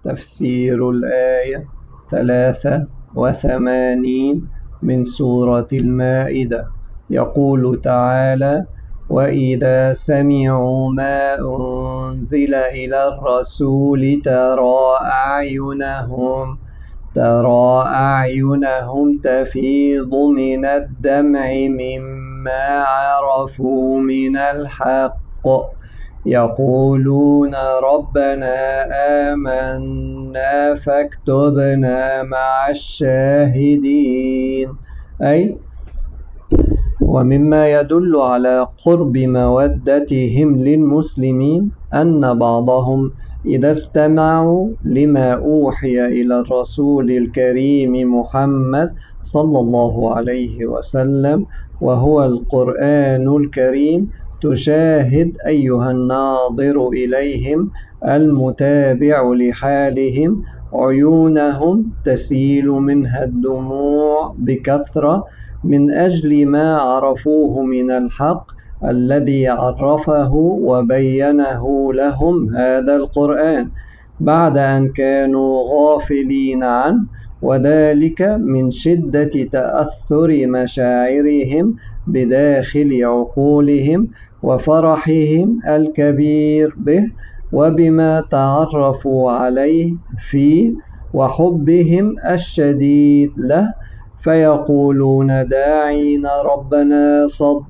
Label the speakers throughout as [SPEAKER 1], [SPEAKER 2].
[SPEAKER 1] تفسير الآية 83 من سورة المائدة. يقول تعالى: وإذا سمعوا ما أنزل إلى الرسول ترى أعينهم تفيض من الدمع مما عرفوا من الحق يقولون ربنا آمنا فاكتبنا مع الشاهدين. ومما يدل على قرب مودتهم للمسلمين أن بعضهم إذا استمعوا لما أوحي إلى الرسول الكريم محمد صلى الله عليه وسلم وهو القرآن الكريم، تشاهد أيها الناظر إليهم المتابع لحالهم عيونهم تسيل منها الدموع بكثرة من أجل ما عرفوه من الحق الذي عرفه وبينه لهم هذا القرآن بعد أن كانوا غافلين عنه، وذلك من شدة تأثر مشاعرهم بداخل عقولهم وفرحهم الكبير به وبما تعرفوا عليه فيه وحبهم الشديد له، فيقولون داعين ربنا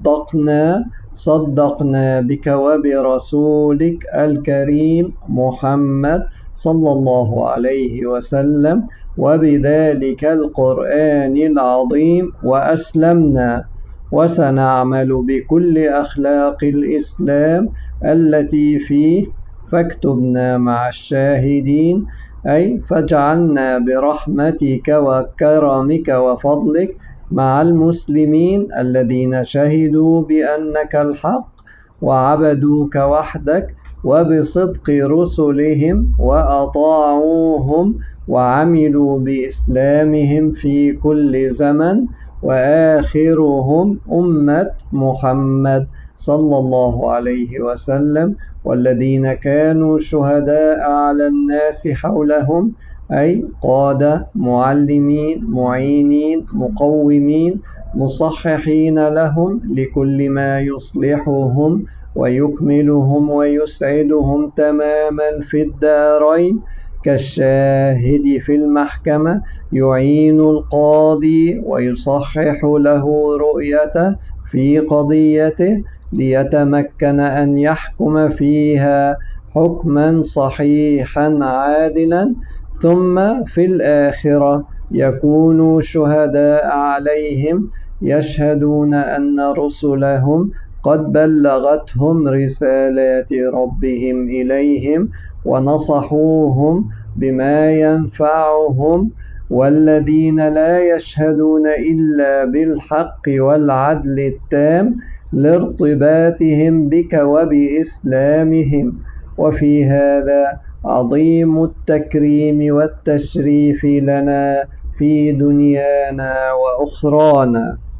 [SPEAKER 1] صدقنا بك وبرسولك الكريم محمد صلى الله عليه وسلم وبذلك القرآن العظيم وأسلمنا، وسنعمل بكل أخلاق الإسلام التي فيه فاكتبنا مع الشاهدين، فاجعلنا برحمتك وكرمك وفضلك مع المسلمين الذين شهدوا بأنك الحق وعبدوك وحدك وبصدق رسلهم وأطاعوهم وعملوا بإسلامهم في كل زمن، وآخرهم أمة محمد صلى الله عليه وسلم، والذين كانوا شهداء على الناس حولهم، قادة معلمين معينين مقومين مصححين لهم لكل ما يصلحهم ويكملهم ويسعدهم تماما في الدارين، كالشاهد في المحكمة يعين القاضي ويصحح له رؤيته في قضيته ليتمكن أن يحكم فيها حكما صحيحا عادلا، ثم في الآخرة يكونوا شهداء عليهم يشهدون أن رسلهم قد بلغتهم رسالات ربهم إليهم ونصحوهم بما ينفعهم، والذين لا يشهدون إلا بالحق والعدل التام لارتباطهم بك وبإسلامهم. وفي هذا عظيم التكريم والتشريف لنا في دنيانا وأخرانا.